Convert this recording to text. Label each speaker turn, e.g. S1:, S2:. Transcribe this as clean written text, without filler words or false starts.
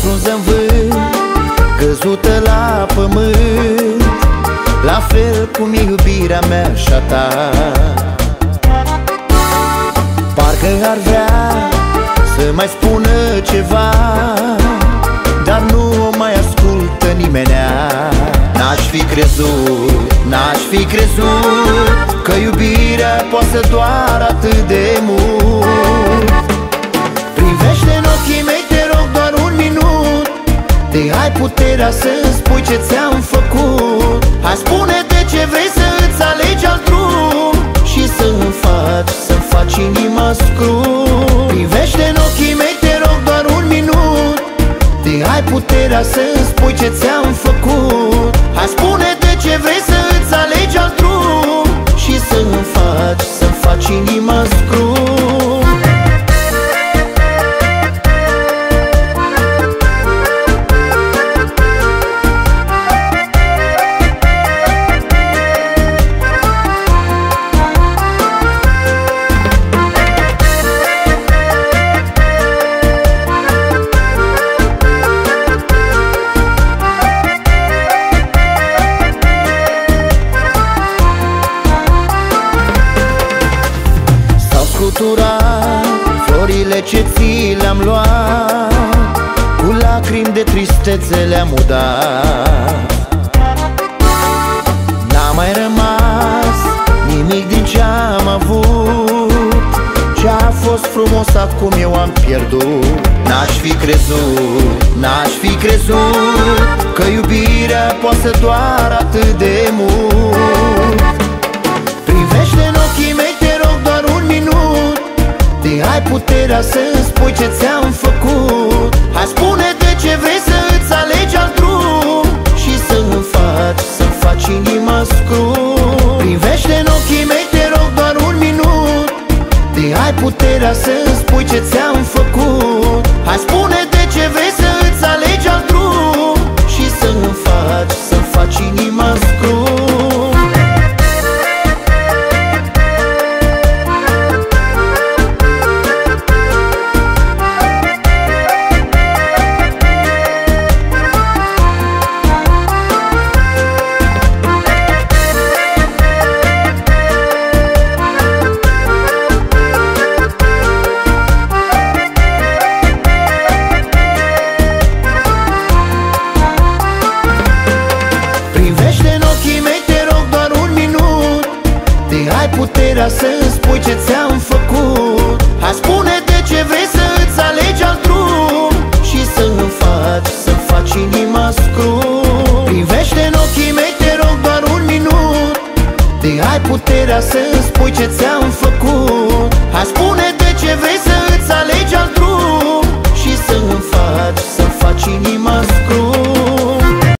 S1: frunză în vânt, căzută la pământ, la fel cum e iubirea mea și a ta. Parcă ar vrea să mai spună ceva, dar nu o mai ascultă nimenea. N-aș fi crezut, n-aș fi crezut că iubirea poate să doară atât de mult. Privește în ochii mei, te rog, doar un minut. Te ai puterea să-mi spui ce ți-am făcut. Hai, spune de ce vrei să îți alegi alt drum și să-mi faci inima scrum. Privește în ochii mei, te rog, doar un minut. Te ai puterea să-mi spui ce ți-am făcut. Hai, spune de ce vrei să îți alegi alt drum și să-mi faci inima scrum. Florile ce ți le-am luat, cu lacrimi de tristețe le-am udat. N-a mai rămas nimic din ce-am avut, ce-a fost frumos acum eu am pierdut. N-aș fi crezut, n-aș fi crezut că iubirea poate să doară atât de mult. Privește în ochii mei, te rog, doar un minut. Te ai puterea să-mi spui ce ți-am făcut. Hai, spune de ce vrei să îți alegi alt drum și să-mi faci inima scrum. Privește în ochii mei, te rog, doar un minut. Te ai puterea să-mi spui ce ți-am făcut. Hai, spune de ce vrei să îți alegi alt drum și să-mi faci inima scrum. Puterea să-mi spui ce ți-am făcut. Hai, spune de ce vrei să îți alegi alt drum și să-mi faci inima scrum. Privește în ochii mei, te rog, doar un minut. Te ai puterea să-mi spui ce ți-am făcut.